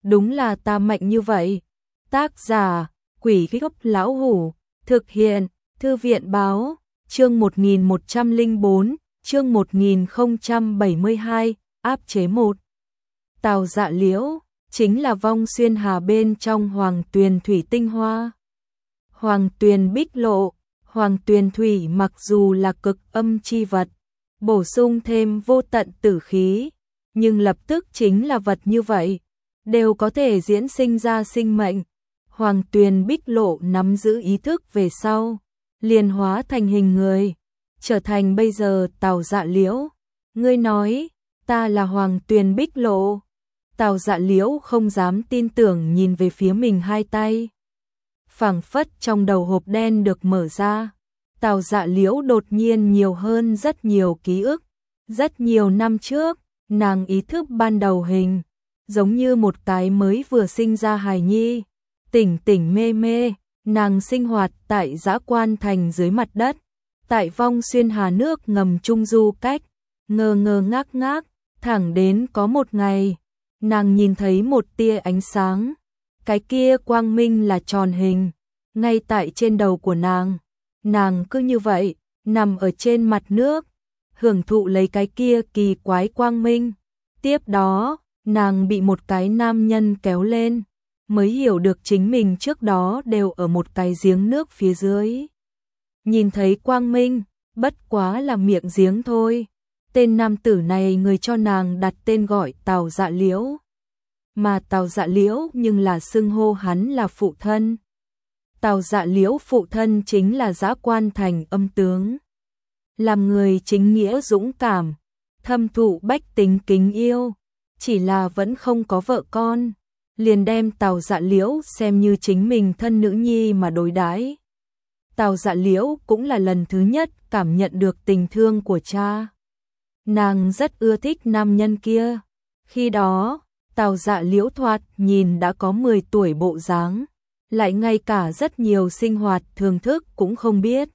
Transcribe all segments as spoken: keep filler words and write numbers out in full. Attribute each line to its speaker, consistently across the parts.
Speaker 1: đúng là ta mạnh như vậy. Tác giả, Quỷ Gốc Lão Hủ, thực hiện, Thư viện Báo, chương một nghìn một trăm lẻ bốn, chương một nghìn không trăm bảy mươi hai, áp chế một. Tào Dạ Liễu, chính là vong xuyên hà bên trong Hoàng Tuyền Thủy tinh hoa. Hoàng Tuyền Bích Lộ, Hoàng Tuyền Thủy mặc dù là cực âm chi vật, bổ sung thêm vô tận tử khí, nhưng lập tức chính là vật như vậy, đều có thể diễn sinh ra sinh mệnh. Hoàng Tuyền Bích Lộ nắm giữ ý thức về sau, liền hóa thành hình người, trở thành bây giờ Tào Dạ Liễu. Ngươi nói, ta là Hoàng Tuyền Bích Lộ? Tào Dạ Liễu không dám tin tưởng nhìn về phía mình hai tay. Phảng phất trong đầu hộp đen được mở ra, Tào Dạ Liễu đột nhiên nhiều hơn rất nhiều ký ức. Rất nhiều năm trước, nàng ý thức ban đầu hình, giống như một cái mới vừa sinh ra hài nhi, tỉnh tỉnh mê mê, nàng sinh hoạt tại Dã Quan Thành dưới mặt đất, tại vong xuyên hà nước ngầm trung du cách, ngơ ngơ ngác ngác, thẳng đến có một ngày, nàng nhìn thấy một tia ánh sáng, cái kia quang minh là tròn hình, ngay tại trên đầu của nàng, nàng cứ như vậy, nằm ở trên mặt nước, hưởng thụ lấy cái kia kỳ quái quang minh. Tiếp đó, nàng bị một cái nam nhân kéo lên, mới hiểu được chính mình trước đó đều ở một cái giếng nước phía dưới. Nhìn thấy quang minh, bất quá là miệng giếng thôi. Tên nam tử này người cho nàng đặt tên gọi Tào Dạ Liễu. Mà Tào Dạ Liễu nhưng là xưng hô hắn là phụ thân. Tào Dạ Liễu phụ thân chính là Dã Quan Thành âm tướng. Làm người chính nghĩa dũng cảm, thâm thụ bách tính kính yêu, chỉ là vẫn không có vợ con, liền đem Tào Dạ Liễu xem như chính mình thân nữ nhi mà đối đãi. Tào Dạ Liễu cũng là lần thứ nhất cảm nhận được tình thương của cha. Nàng rất ưa thích nam nhân kia. Khi đó, Tào Dạ Liễu thoạt nhìn đã có mười tuổi bộ dáng, lại ngay cả rất nhiều sinh hoạt thường thức cũng không biết.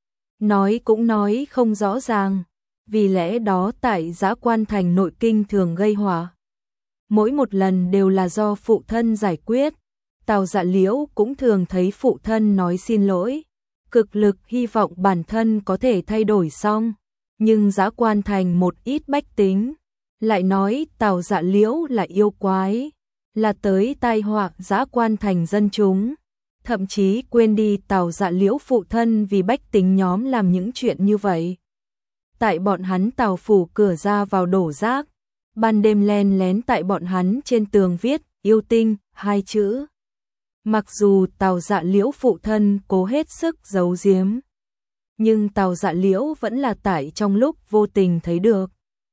Speaker 1: Nói cũng nói không rõ ràng, vì lẽ đó tại Dã Quan Thành nội kinh thường gây họa. Mỗi một lần đều là do phụ thân giải quyết. Tào Dạ Liễu cũng thường thấy phụ thân nói xin lỗi, cực lực hy vọng bản thân có thể thay đổi xong, nhưng Dã Quan Thành một ít bách tính lại nói Tào Dạ Liễu là yêu quái, là tới tai họa Dã Quan Thành dân chúng, thậm chí quên đi Tào Dạ Liễu phụ thân vì bách tính nhóm làm những chuyện như vậy. Tại bọn hắn Tào phủ cửa ra vào đổ rác, ban đêm len lén tại bọn hắn trên tường viết yêu tinh hai chữ. Mặc dù Tào Dạ Liễu phụ thân cố hết sức giấu giếm, nhưng Tào Dạ Liễu vẫn là tại trong lúc vô tình thấy được.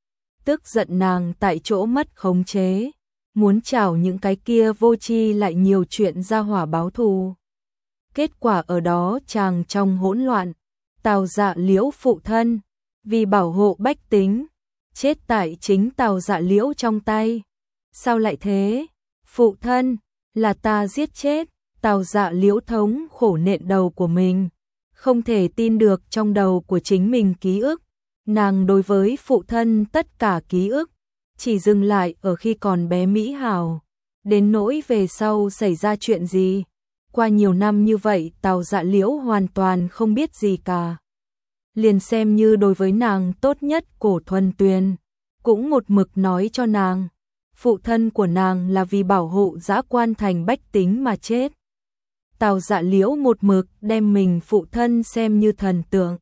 Speaker 1: Tức giận nàng tại chỗ mất khống chế, muốn chảo những cái kia vô tri lại nhiều chuyện ra hỏa báo thù. Kết quả ở đó chàng trong hỗn loạn, Tào Dạ Liễu phụ thân vì bảo hộ bách tính, chết tại chính Tào Dạ Liễu trong tay. Sao lại thế? Phụ thân, là ta giết chết. Tào Dạ Liễu thống khổ nện đầu của mình, không thể tin được trong đầu của chính mình ký ức. Nàng đối với phụ thân tất cả ký ức, chỉ dừng lại ở khi còn bé mỹ hào. Đến nỗi về sau xảy ra chuyện gì, qua nhiều năm như vậy Tào Dạ Liễu hoàn toàn không biết gì cả. Liền xem như đối với nàng tốt nhất Cổ Thuần Tuyền, cũng một mực nói cho nàng, phụ thân của nàng là vì bảo hộ Dã Quan Thành bách tính mà chết. Tào Dạ Liễu một mực đem mình phụ thân xem như thần tượng,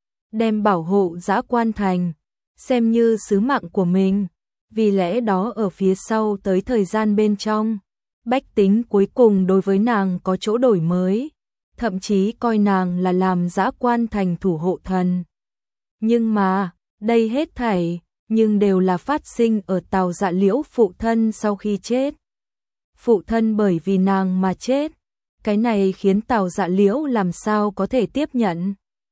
Speaker 1: đem bảo hộ Dã Quan Thành xem như sứ mạng của mình, vì lẽ đó ở phía sau tới thời gian bên trong, bách tính cuối cùng đối với nàng có chỗ đổi mới, thậm chí coi nàng là làm Dã Quan Thành thủ hộ thần. Nhưng mà, đây hết thảy, nhưng đều là phát sinh ở Tào Dạ Liễu phụ thân sau khi chết. Phụ thân bởi vì nàng mà chết, cái này khiến Tào Dạ Liễu làm sao có thể tiếp nhận.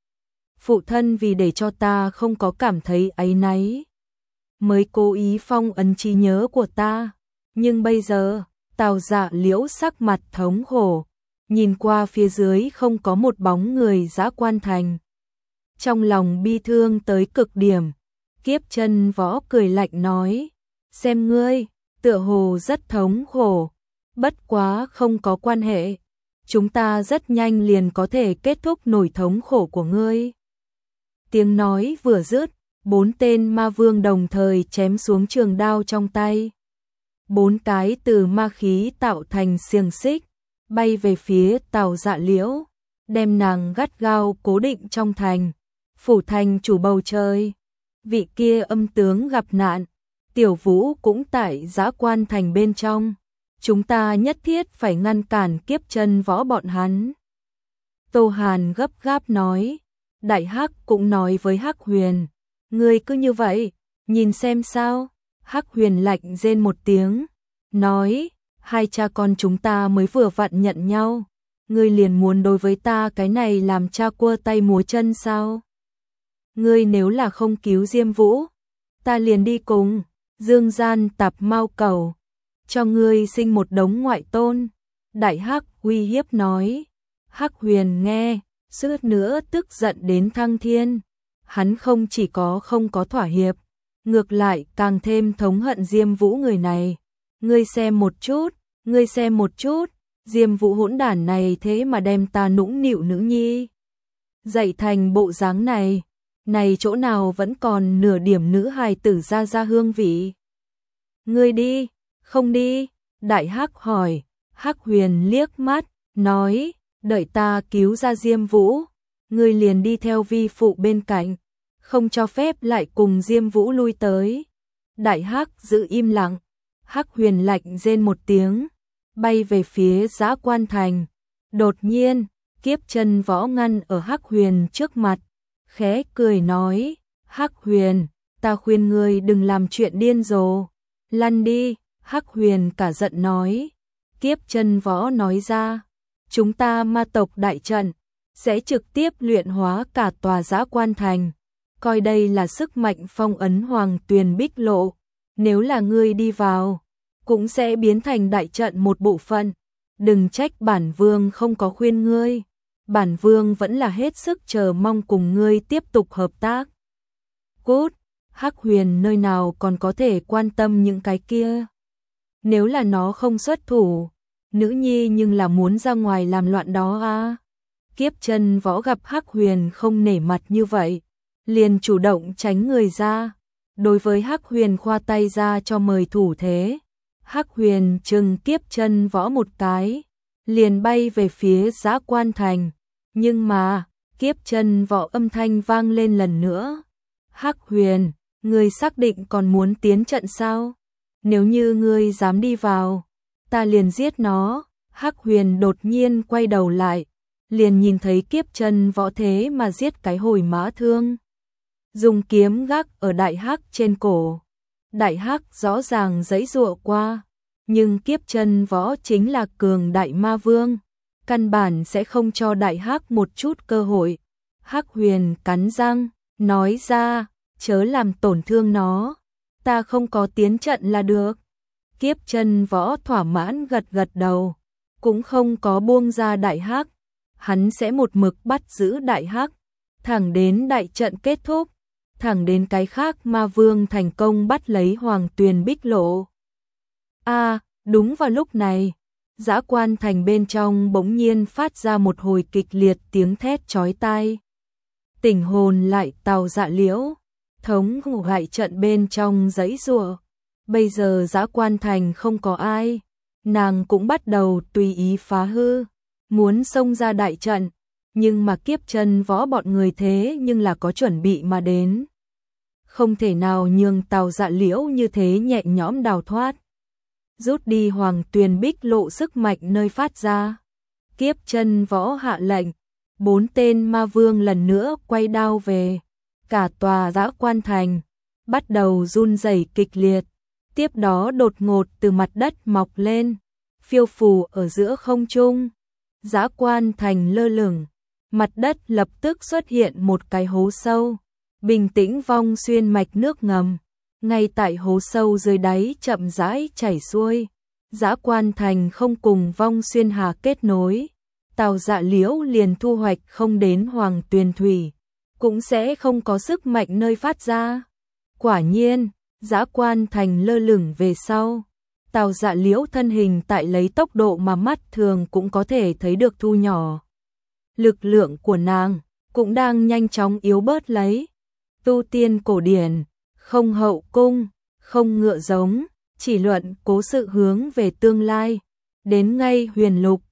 Speaker 1: Phụ thân vì để cho ta không có cảm thấy áy náy, mới cố ý phong ấn trí nhớ của ta. Nhưng bây giờ, Tào Dạ Liễu sắc mặt thống khổ, nhìn qua phía dưới không có một bóng người Dã Quan Thành. Trong lòng bi thương tới cực điểm, Kiếp Chân Võ cười lạnh nói, xem ngươi, tựa hồ rất thống khổ, Bất quá không có quan hệ, chúng ta rất nhanh liền có thể kết thúc nỗi thống khổ của ngươi. Tiếng nói vừa dứt, bốn tên ma vương đồng thời chém xuống trường đao trong tay. Bốn cái từ ma khí tạo thành xiềng xích, bay về phía Tào Dạ Liễu, đem nàng gắt gao cố định trong thành, phủ thành chủ bầu trời. Vị kia âm tướng gặp nạn, Tiểu Vũ cũng tại Dã Quan thành bên trong. Chúng ta nhất thiết phải ngăn cản Kiếp Chân Võ bọn hắn. Tô Hàn gấp gáp nói. Đại Hắc cũng nói với Hắc Huyền, ngươi cứ như vậy, nhìn xem sao. Hắc Huyền lạnh rên một tiếng, nói, hai cha con chúng ta mới vừa vặn nhận nhau, ngươi liền muốn đối với ta cái này làm cha cua tay múa chân sao? Ngươi nếu là không cứu Diêm Vũ, ta liền đi cùng Dương Gian Tạp Mao Cầu, cho ngươi sinh một đống ngoại tôn. Đại Hắc uy hiếp nói. Hắc Huyền nghe, suýt nữa tức giận đến thăng thiên. Hắn không chỉ có không có thỏa hiệp, ngược lại càng thêm thống hận Diêm Vũ người này. Ngươi xem một chút, ngươi xem một chút, Diêm Vũ hỗn đản này thế mà đem ta nũng nịu nữ nhi dạy thành bộ dáng này, này chỗ nào vẫn còn nửa điểm nữ hài tử ra ra hương vị. Ngươi đi, không đi? Đại Hắc hỏi. Hắc Huyền liếc mắt, nói, đợi ta cứu ra Diêm Vũ, ngươi liền đi theo vi phụ bên cạnh, không cho phép lại cùng Diêm Vũ lui tới. Đại Hắc giữ im lặng. Hắc Huyền lạnh rên một tiếng, bay về phía Dã Quan thành. Đột nhiên, Kiếp Chân Võ ngăn ở Hắc Huyền trước mặt, khẽ cười nói, Hắc Huyền, ta khuyên ngươi đừng làm chuyện điên rồ, lăn đi. Hắc Huyền cả giận nói. Kiếp Chân Võ nói ra, chúng ta ma tộc đại trận sẽ trực tiếp luyện hóa cả tòa Dã Quan thành, coi đây là sức mạnh phong ấn Hoàng Tuyền Bích Lộ, nếu là ngươi đi vào, cũng sẽ biến thành đại trận một bộ phận. Đừng trách bản vương không có khuyên ngươi, bản vương vẫn là hết sức chờ mong cùng ngươi tiếp tục hợp tác. Cút. Hắc Huyền nơi nào còn có thể quan tâm những cái kia. Nếu là nó không xuất thủ, nữ nhi nhưng là muốn ra ngoài làm loạn đó à. Kiếp Chân Võ gặp Hắc Huyền không nể mặt như vậy, liền chủ động tránh người ra, đối với Hắc Huyền khoa tay ra cho mời thủ thế. Hắc Huyền trừng Kiếp Chân Võ một cái, liền bay về phía Dã Quan thành. Nhưng mà, Kiếp Chân Võ âm thanh vang lên lần nữa. Hắc Huyền, ngươi xác định còn muốn tiến trận sao? Nếu như ngươi dám đi vào, ta liền giết nó. Hắc Huyền đột nhiên quay đầu lại, liền nhìn thấy Kiếp Chân Võ thế mà giết cái hồi mã thương, dùng kiếm gác ở Đại Hắc trên cổ. Đại Hắc rõ ràng giãy giụa qua, nhưng Kiếp Chân Võ chính là cường đại ma vương, căn bản sẽ không cho Đại Hắc một chút cơ hội. Hắc Huyền cắn răng, nói ra, chớ làm tổn thương nó, ta không có tiến trận là được. Kiếp Chân Võ thỏa mãn gật gật đầu, cũng không có buông ra Đại Hắc, hắn sẽ một mực bắt giữ Đại Hắc, thẳng đến đại trận kết thúc, thẳng đến cái khác ma vương thành công bắt lấy Hoàng Tuyền Bích Lộ. A, à, đúng vào lúc này, Dã Quan thành bên trong bỗng nhiên phát ra một hồi kịch liệt tiếng thét chói tai. Tỉnh hồn lại Tào Dạ Liễu, thống ngủ hại trận bên trong giãy giụa. Bây giờ Dã Quan thành không có ai, nàng cũng bắt đầu tùy ý phá hư, muốn xông ra đại trận, nhưng mà Kiếp Chân Võ bọn người thế nhưng là có chuẩn bị mà đến, không thể nào nhường Tào Dạ Liễu như thế nhẹ nhõm đào thoát. Rút đi Hoàng Tuyền Bích Lộ sức mạnh nơi phát ra. Kiếp Chân Võ hạ lệnh, bốn tên ma vương lần nữa quay đao về, cả tòa Dã Quan thành bắt đầu run rẩy kịch liệt. Tiếp đó đột ngột từ mặt đất mọc lên, phiêu phù ở giữa không trung. Dã Quan thành lơ lửng, mặt đất lập tức xuất hiện một cái hố sâu, bình tĩnh vong xuyên mạch nước ngầm, ngay tại hố sâu dưới đáy chậm rãi chảy xuôi. Dã Quan thành không cùng vong xuyên hà kết nối, Tào Dạ Liễu liền thu hoạch không đến Hoàng Tuyền thủy, cũng sẽ không có sức mạnh nơi phát ra. Quả nhiên, Dã Quan thành lơ lửng về sau, Tào Dạ Liễu thân hình tại lấy tốc độ mà mắt thường cũng có thể thấy được thu nhỏ. Lực lượng của nàng cũng đang nhanh chóng yếu bớt lấy. Tu tiên cổ điển, không hậu cung, không ngựa giống, chỉ luận cố sự hướng về tương lai. Đến ngay huyền lục,